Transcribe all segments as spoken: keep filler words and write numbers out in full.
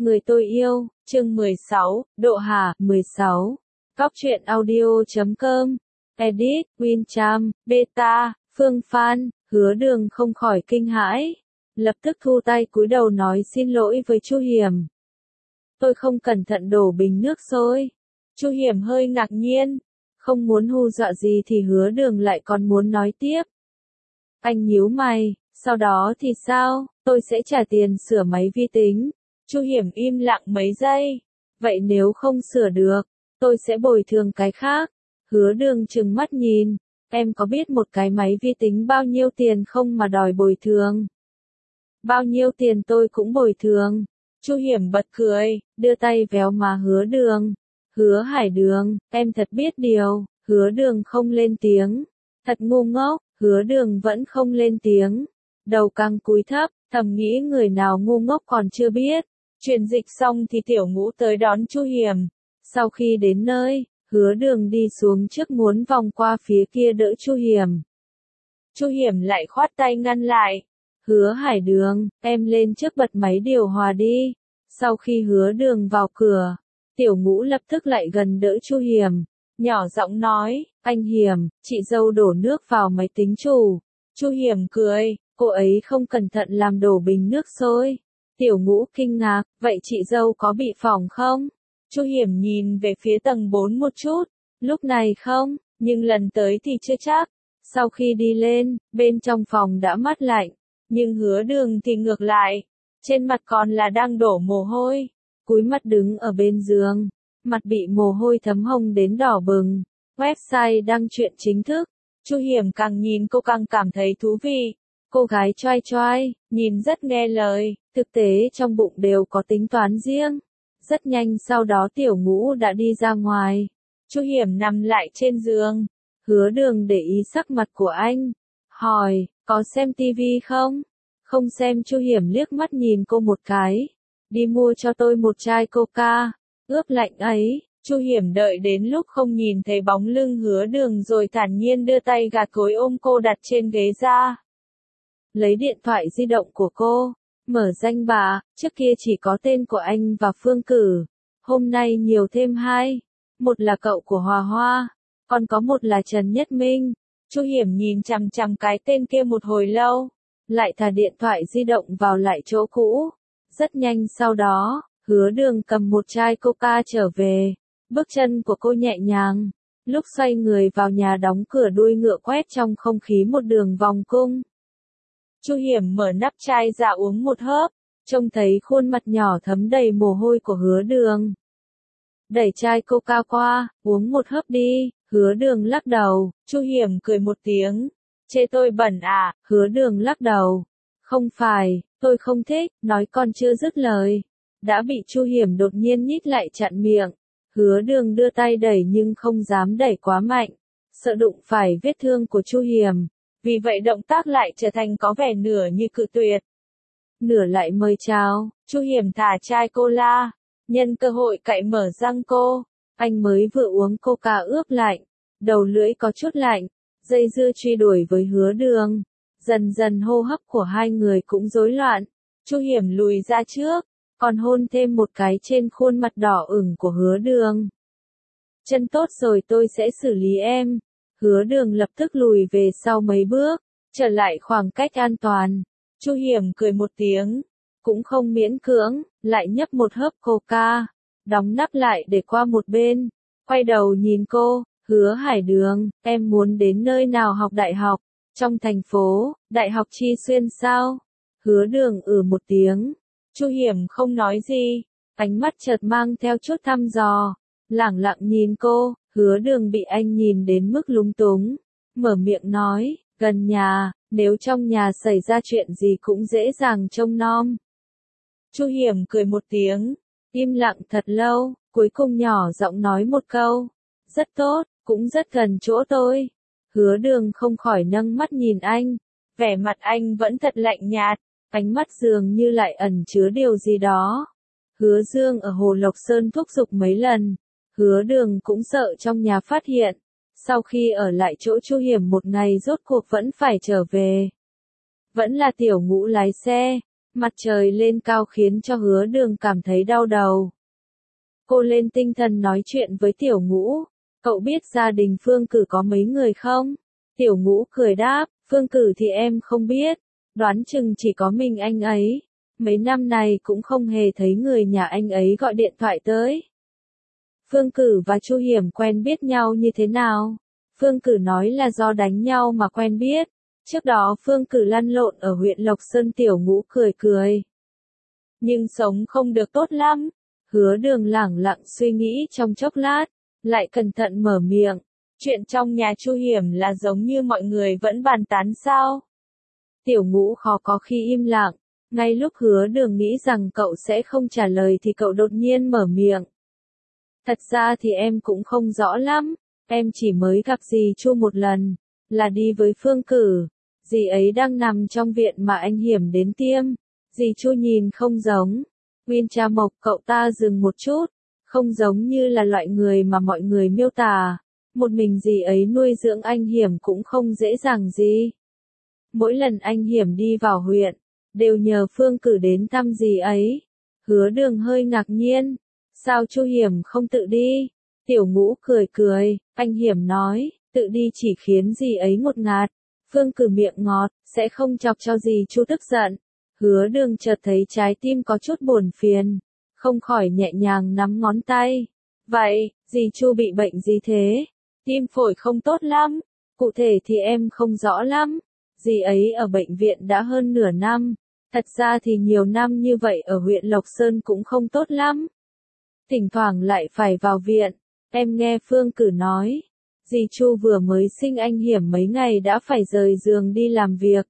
Người tôi yêu, chương mười sáu, Độ Hà, mười sáu. Cóc truyện audio chấm com. Edit, Wincham, Beta, Phương Phan, Hứa Đường không khỏi kinh hãi. Lập tức thu tay cúi đầu nói xin lỗi với Chu Hiểm. Tôi không cẩn thận đổ bình nước sôi. Chu Hiểm hơi ngạc nhiên. Không muốn hù dọa gì thì Hứa Đường lại còn muốn nói tiếp. Anh nhíu mày, sau đó thì sao, tôi sẽ trả tiền sửa máy vi tính. Chu Hiểm im lặng mấy giây. Vậy nếu không sửa được, tôi sẽ bồi thường cái khác. Hứa Đường trừng mắt nhìn, em có biết một cái máy vi tính bao nhiêu tiền không mà đòi bồi thường? Bao nhiêu tiền tôi cũng bồi thường. Chu Hiểm bật cười, đưa tay véo má Hứa Đường. Hứa Hải Đường, em thật biết điều. Hứa Đường không lên tiếng. Thật ngu ngốc. Hứa Đường vẫn không lên tiếng. Đầu căng cúi thấp, thầm nghĩ người nào ngu ngốc còn chưa biết. Chuyển dịch xong thì Tiểu Ngũ tới đón Chu Hiểm. Sau khi đến nơi, Hứa Đường đi xuống trước muốn vòng qua phía kia đỡ Chu Hiểm. Chu Hiểm lại khoát tay ngăn lại. Hứa Hải Đường, em lên trước bật máy điều hòa đi. Sau khi Hứa Đường vào cửa, Tiểu Ngũ lập tức lại gần đỡ Chu Hiểm. Nhỏ giọng nói, anh Hiểm, chị dâu đổ nước vào máy tính chủ. Chu Hiểm cười, cô ấy không cẩn thận làm đổ bình nước sôi. Tiểu Ngũ kinh ngạc, vậy chị dâu có bị phỏng không? Chu Hiểm nhìn về phía tầng bốn một chút, lúc này không, nhưng lần tới thì chưa chắc. Sau khi đi lên, bên trong phòng đã mát lạnh, nhưng Hứa Đường thì ngược lại, trên mặt còn là đang đổ mồ hôi, cúi mặt đứng ở bên giường, mặt bị mồ hôi thấm hồng đến đỏ bừng. Website đăng truyện chính thức. Chu Hiểm càng nhìn cô càng cảm thấy thú vị. Cô gái choai choai, nhìn rất nghe lời, thực tế trong bụng đều có tính toán riêng. Rất nhanh sau đó Tiểu Ngũ đã đi ra ngoài. Chu Hiểm nằm lại trên giường. Hứa Đường để ý sắc mặt của anh. Hỏi, có xem tivi không? Không xem. Chu Hiểm liếc mắt nhìn cô một cái. Đi mua cho tôi một chai coca. Ướp lạnh ấy. Chu Hiểm đợi đến lúc không nhìn thấy bóng lưng Hứa Đường rồi thản nhiên đưa tay gạt gối ôm cô đặt trên ghế ra. Lấy điện thoại di động của cô, mở danh bạ, trước kia chỉ có tên của anh và Phương Cử. Hôm nay nhiều thêm hai. Một là cậu của Hòa Hoa, còn có một là Trần Nhất Minh. Chu Hiểm nhìn chằm chằm cái tên kia một hồi lâu, lại thả điện thoại di động vào lại chỗ cũ. Rất nhanh sau đó, Hứa Đường cầm một chai coca trở về. Bước chân của cô nhẹ nhàng, lúc xoay người vào nhà đóng cửa đuôi ngựa quét trong không khí một đường vòng cung. Chu Hiểm mở nắp chai ra uống một hớp, trông thấy khuôn mặt nhỏ thấm đầy mồ hôi của Hứa Đường. Đẩy chai coca qua, uống một hớp đi. Hứa Đường lắc đầu. Chu Hiểm cười một tiếng. Chê tôi bẩn à? Hứa Đường lắc đầu. Không phải, tôi không thích. Nói còn chưa dứt lời, đã bị Chu Hiểm đột nhiên nhít lại chặn miệng. Hứa Đường đưa tay đẩy nhưng không dám đẩy quá mạnh, sợ đụng phải vết thương của Chu Hiểm. Vì vậy động tác lại trở thành có vẻ nửa như cự tuyệt. Nửa lại mời chào. Chu Hiểm thả chai cola, nhân cơ hội cạy mở răng cô. Anh mới vừa uống coca ướp lạnh, đầu lưỡi có chút lạnh, dây dưa truy đuổi với Hứa Đường. Dần dần hô hấp của hai người cũng rối loạn. Chu Hiểm lùi ra trước, còn hôn thêm một cái trên khuôn mặt đỏ ửng của Hứa Đường. Chân tốt rồi, tôi sẽ xử lý em. Hứa Đường lập tức lùi về sau mấy bước, trở lại khoảng cách an toàn. Chu Hiểm cười một tiếng, cũng không miễn cưỡng, lại nhấp một hớp coca, đóng nắp lại để qua một bên, quay đầu nhìn cô. Hứa Hải Đường, em muốn đến nơi nào học đại học? Trong thành phố, Đại học Chi Xuyên sao? Hứa Đường ừ một tiếng. Chu Hiểm không nói gì, ánh mắt chợt mang theo chút thăm dò, lẳng lặng nhìn cô. Hứa Đường bị anh nhìn đến mức lúng túng, mở miệng nói, gần nhà, nếu trong nhà xảy ra chuyện gì cũng dễ dàng trông nom. Chu Hiểm cười một tiếng, im lặng thật lâu, cuối cùng nhỏ giọng nói một câu, rất tốt, cũng rất gần chỗ tôi. Hứa Đường không khỏi nâng mắt nhìn anh, vẻ mặt anh vẫn thật lạnh nhạt, ánh mắt dường như lại ẩn chứa điều gì đó. Hứa Dương ở Hồ Lộc Sơn thúc giục mấy lần. Hứa Đường cũng sợ trong nhà phát hiện. Sau khi ở lại chỗ Chu Hiểm một ngày rốt cuộc vẫn phải trở về. Vẫn là Tiểu Ngũ lái xe. Mặt trời lên cao khiến cho Hứa Đường cảm thấy đau đầu. Cô lên tinh thần nói chuyện với Tiểu Ngũ. Cậu biết gia đình Phương Cử có mấy người không? Tiểu Ngũ cười đáp, Phương Cử thì em không biết. Đoán chừng chỉ có mình anh ấy. Mấy năm này cũng không hề thấy người nhà anh ấy gọi điện thoại tới. Phương Cử và Chu Hiểm quen biết nhau như thế nào? Phương Cử nói là do đánh nhau mà quen biết. Trước đó Phương Cử lăn lộn ở huyện Lộc Sơn. Tiểu Ngũ cười cười. Nhưng sống không được tốt lắm. Hứa Đường lẳng lặng suy nghĩ trong chốc lát, lại cẩn thận mở miệng. Chuyện trong nhà Chu Hiểm là giống như mọi người vẫn bàn tán sao? Tiểu Ngũ khó có khi im lặng. Ngay lúc Hứa Đường nghĩ rằng cậu sẽ không trả lời thì cậu đột nhiên mở miệng. Thật ra thì em cũng không rõ lắm. Em chỉ mới gặp dì Chu một lần, là đi với Phương Cử. Dì ấy đang nằm trong viện mà anh Hiểm đến tiêm. Dì Chu nhìn không giống. Nguyên Cha Mộc, cậu ta dừng một chút. Không giống như là loại người mà mọi người miêu tả. Một mình dì ấy nuôi dưỡng anh Hiểm cũng không dễ dàng gì. Mỗi lần anh Hiểm đi vào huyện, đều nhờ Phương Cử đến thăm dì ấy. Hứa Đường hơi ngạc nhiên. Sao Chu Hiểm không tự đi? Tiểu Ngũ cười cười, anh Hiểm nói, tự đi chỉ khiến dì ấy ngột ngạt. Phương Cử miệng ngọt, sẽ không chọc cho dì Chu tức giận. Hứa Đường chợt thấy trái tim có chút buồn phiền, không khỏi nhẹ nhàng nắm ngón tay. Vậy, dì Chu bị bệnh gì thế? Tim phổi không tốt lắm. Cụ thể thì em không rõ lắm. Dì ấy ở bệnh viện đã hơn nửa năm. Thật ra thì nhiều năm như vậy ở huyện Lộc Sơn cũng không tốt lắm. Thỉnh thoảng lại phải vào viện. Em nghe Phương Cử nói, dì Chu vừa mới sinh anh Hiểm mấy ngày đã phải rời giường đi làm việc.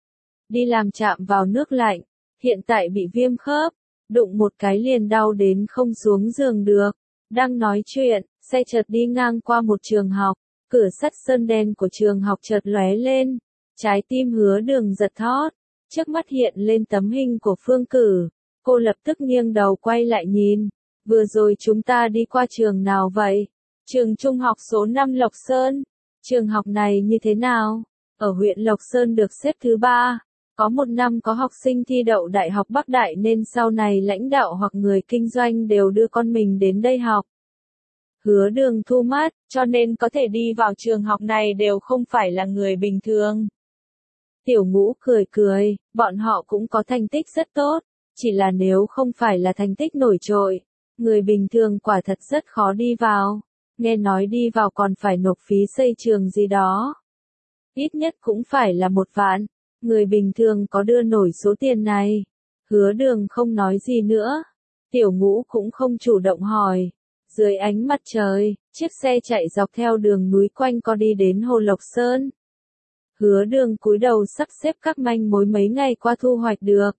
Đi làm chạm vào nước lạnh, hiện tại bị viêm khớp, đụng một cái liền đau đến không xuống giường được. Đang nói chuyện, xe chợt đi ngang qua một trường học, cửa sắt sơn đen của trường học chợt lóe lên. Trái tim Hứa Đường giật thót, trước mắt hiện lên tấm hình của Phương Cử. Cô lập tức nghiêng đầu quay lại nhìn. Vừa rồi chúng ta đi qua trường nào vậy? Trường trung học số năm Lộc Sơn. Trường học này như thế nào? Ở huyện Lộc Sơn được xếp thứ ba. Có một năm có học sinh thi đậu Đại học Bắc Đại nên sau này lãnh đạo hoặc người kinh doanh đều đưa con mình đến đây học. Hứa Đường thu mắt, cho nên có thể đi vào trường học này đều không phải là người bình thường. Tiểu Ngũ cười cười, bọn họ cũng có thành tích rất tốt, chỉ là nếu không phải là thành tích nổi trội, người bình thường quả thật rất khó đi vào. Nghe nói đi vào còn phải nộp phí xây trường gì đó. Ít nhất cũng phải là một vạn. Người bình thường có đưa nổi số tiền này. Hứa Đường không nói gì nữa. Tiểu Ngũ cũng không chủ động hỏi. Dưới ánh mặt trời, chiếc xe chạy dọc theo đường núi quanh co đi đến Hồ Lộc Sơn. Hứa Đường cúi đầu sắp xếp các manh mối mấy ngày qua thu hoạch được.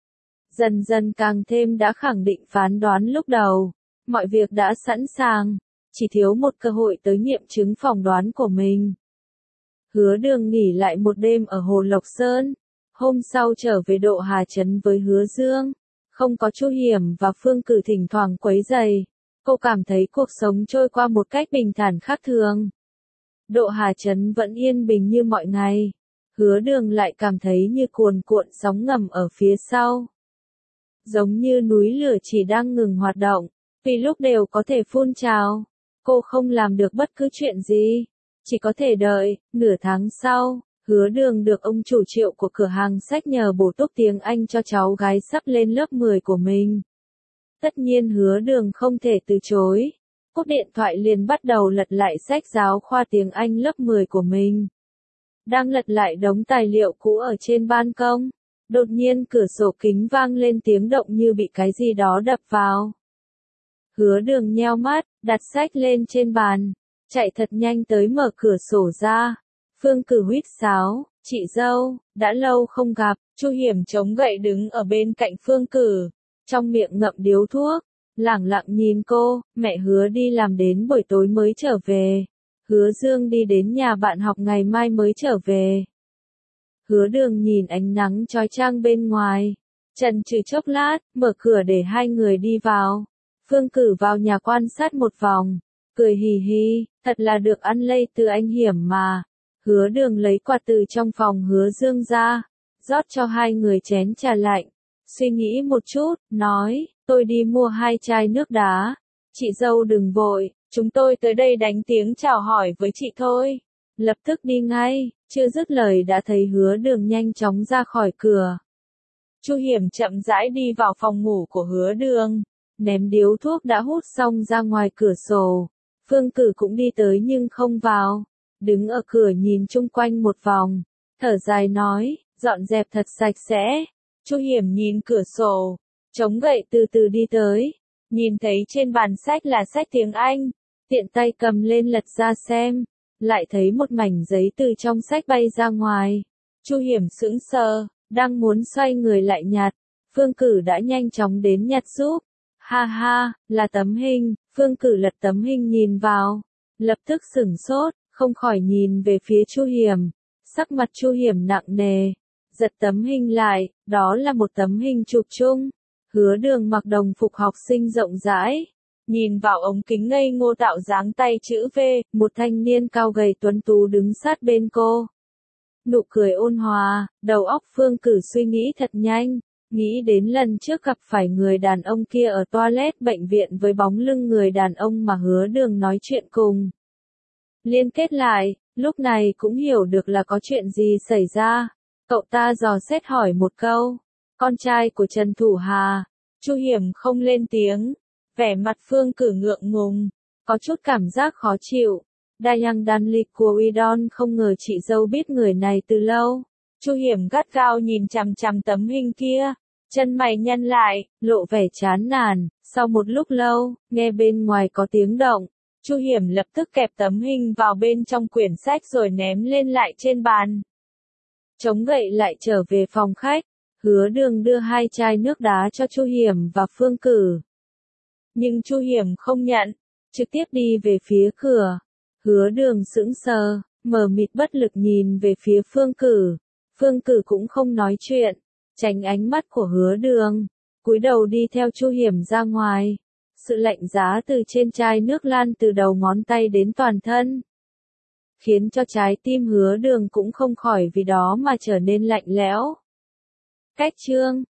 Dần dần càng thêm đã khẳng định phán đoán lúc đầu. Mọi việc đã sẵn sàng, chỉ thiếu một cơ hội tới nghiệm chứng phỏng đoán của mình. Hứa Đường nghỉ lại một đêm ở Hồ Lộc Sơn. Hôm sau trở về Độ Hà Trấn với Hứa Dương. Không có Chu Hiểm và Phương Cử thỉnh thoảng quấy rầy. Cô cảm thấy cuộc sống trôi qua một cách bình thản khác thường. Độ Hà Trấn vẫn yên bình như mọi ngày. Hứa Đường lại cảm thấy như cuồn cuộn sóng ngầm ở phía sau. Giống như núi lửa chỉ đang ngừng hoạt động, vì lúc đều có thể phun trào. Cô không làm được bất cứ chuyện gì, chỉ có thể đợi. Nửa tháng sau, Hứa Đường được ông chủ Triệu của cửa hàng sách nhờ bổ túc tiếng Anh cho cháu gái sắp lên lớp mười của mình. Tất nhiên Hứa Đường không thể từ chối. Cúp điện thoại liền bắt đầu lật lại sách giáo khoa tiếng Anh lớp mười của mình. Đang lật lại đống tài liệu cũ ở trên ban công, đột nhiên cửa sổ kính vang lên tiếng động như bị cái gì đó đập vào. Hứa Đường nheo mắt, đặt sách lên trên bàn, chạy thật nhanh tới mở cửa sổ ra. Phương Cử huýt sáo, chị dâu, đã lâu không gặp. Chu Hiểm chống gậy đứng ở bên cạnh Phương Cử, trong miệng ngậm điếu thuốc, lẳng lặng nhìn cô. Mẹ Hứa đi làm đến buổi tối mới trở về. Hứa Dương đi đến nhà bạn học ngày mai mới trở về. Hứa Đường nhìn ánh nắng chói chang bên ngoài, chần chừ chốc lát, mở cửa để hai người đi vào. Phương Cử vào nhà quan sát một vòng, cười hì hì, thật là được ăn lây từ anh Hiểm mà. Hứa Đường lấy quạt từ trong phòng Hứa Dương ra, rót cho hai người chén trà lạnh. suy nghĩ một chút, nói, tôi đi mua hai chai nước đá. Chị dâu đừng vội, chúng tôi tới đây đánh tiếng chào hỏi với chị thôi. Lập tức đi ngay, chưa dứt lời đã thấy Hứa Đường nhanh chóng ra khỏi cửa. Chu Hiểm chậm rãi đi vào phòng ngủ của Hứa Đường, ném điếu thuốc đã hút xong ra ngoài cửa sổ. Phương Cử cũng đi tới nhưng không vào, đứng ở cửa nhìn chung quanh một vòng, thở dài nói, dọn dẹp thật sạch sẽ. Chu Hiểm nhìn cửa sổ, chống gậy từ từ đi tới, nhìn thấy trên bàn sách là sách tiếng Anh, tiện tay cầm lên lật ra xem, lại thấy một mảnh giấy từ trong sách bay ra ngoài. Chu Hiểm sững sờ, đang muốn xoay người lại nhặt, Phương Cử đã nhanh chóng đến nhặt giúp. Ha ha, là tấm hình. Phương Cử lật tấm hình nhìn vào, lập tức sửng sốt, không khỏi nhìn về phía Chu Hiểm. Sắc mặt Chu Hiểm nặng nề, giật tấm hình lại, đó là một tấm hình chụp chung. Hứa Đường mặc đồng phục học sinh rộng rãi, nhìn vào ống kính ngây ngô tạo dáng tay chữ V, một thanh niên cao gầy tuấn tú đứng sát bên cô. Nụ cười ôn hòa, đầu óc Phương Cử suy nghĩ thật nhanh, nghĩ đến lần trước gặp phải người đàn ông kia ở toilet bệnh viện với bóng lưng người đàn ông mà Hứa Đường nói chuyện cùng. Liên kết lại, lúc này cũng hiểu được là có chuyện gì xảy ra. Cậu ta dò xét hỏi một câu, con trai của Trần Thủ Hà. Chu Hiểm không lên tiếng, vẻ mặt Phương Cử ngượng ngùng, có chút cảm giác khó chịu. Dayang Danlik của Udon không ngờ chị dâu biết người này từ lâu. Chu Hiểm gắt gao nhìn chằm chằm tấm hình kia, chân mày nhăn lại, lộ vẻ chán nản. Sau một lúc lâu, nghe bên ngoài có tiếng động, Chu Hiểm lập tức kẹp tấm hình vào bên trong quyển sách rồi ném lên lại trên bàn. Chống gậy lại trở về phòng khách, Hứa Đường đưa hai chai nước đá cho Chu Hiểm và Phương Cử. Nhưng Chu Hiểm không nhận, trực tiếp đi về phía cửa. Hứa Đường sững sờ, mờ mịt bất lực nhìn về phía Phương Cử. Phương Cử cũng không nói chuyện, tránh ánh mắt của Hứa Đường, cúi đầu đi theo Chu Hiểm ra ngoài. Sự lạnh giá từ trên chai nước lan từ đầu ngón tay đến toàn thân, khiến cho trái tim Hứa Đường cũng không khỏi vì đó mà trở nên lạnh lẽo. Cách chương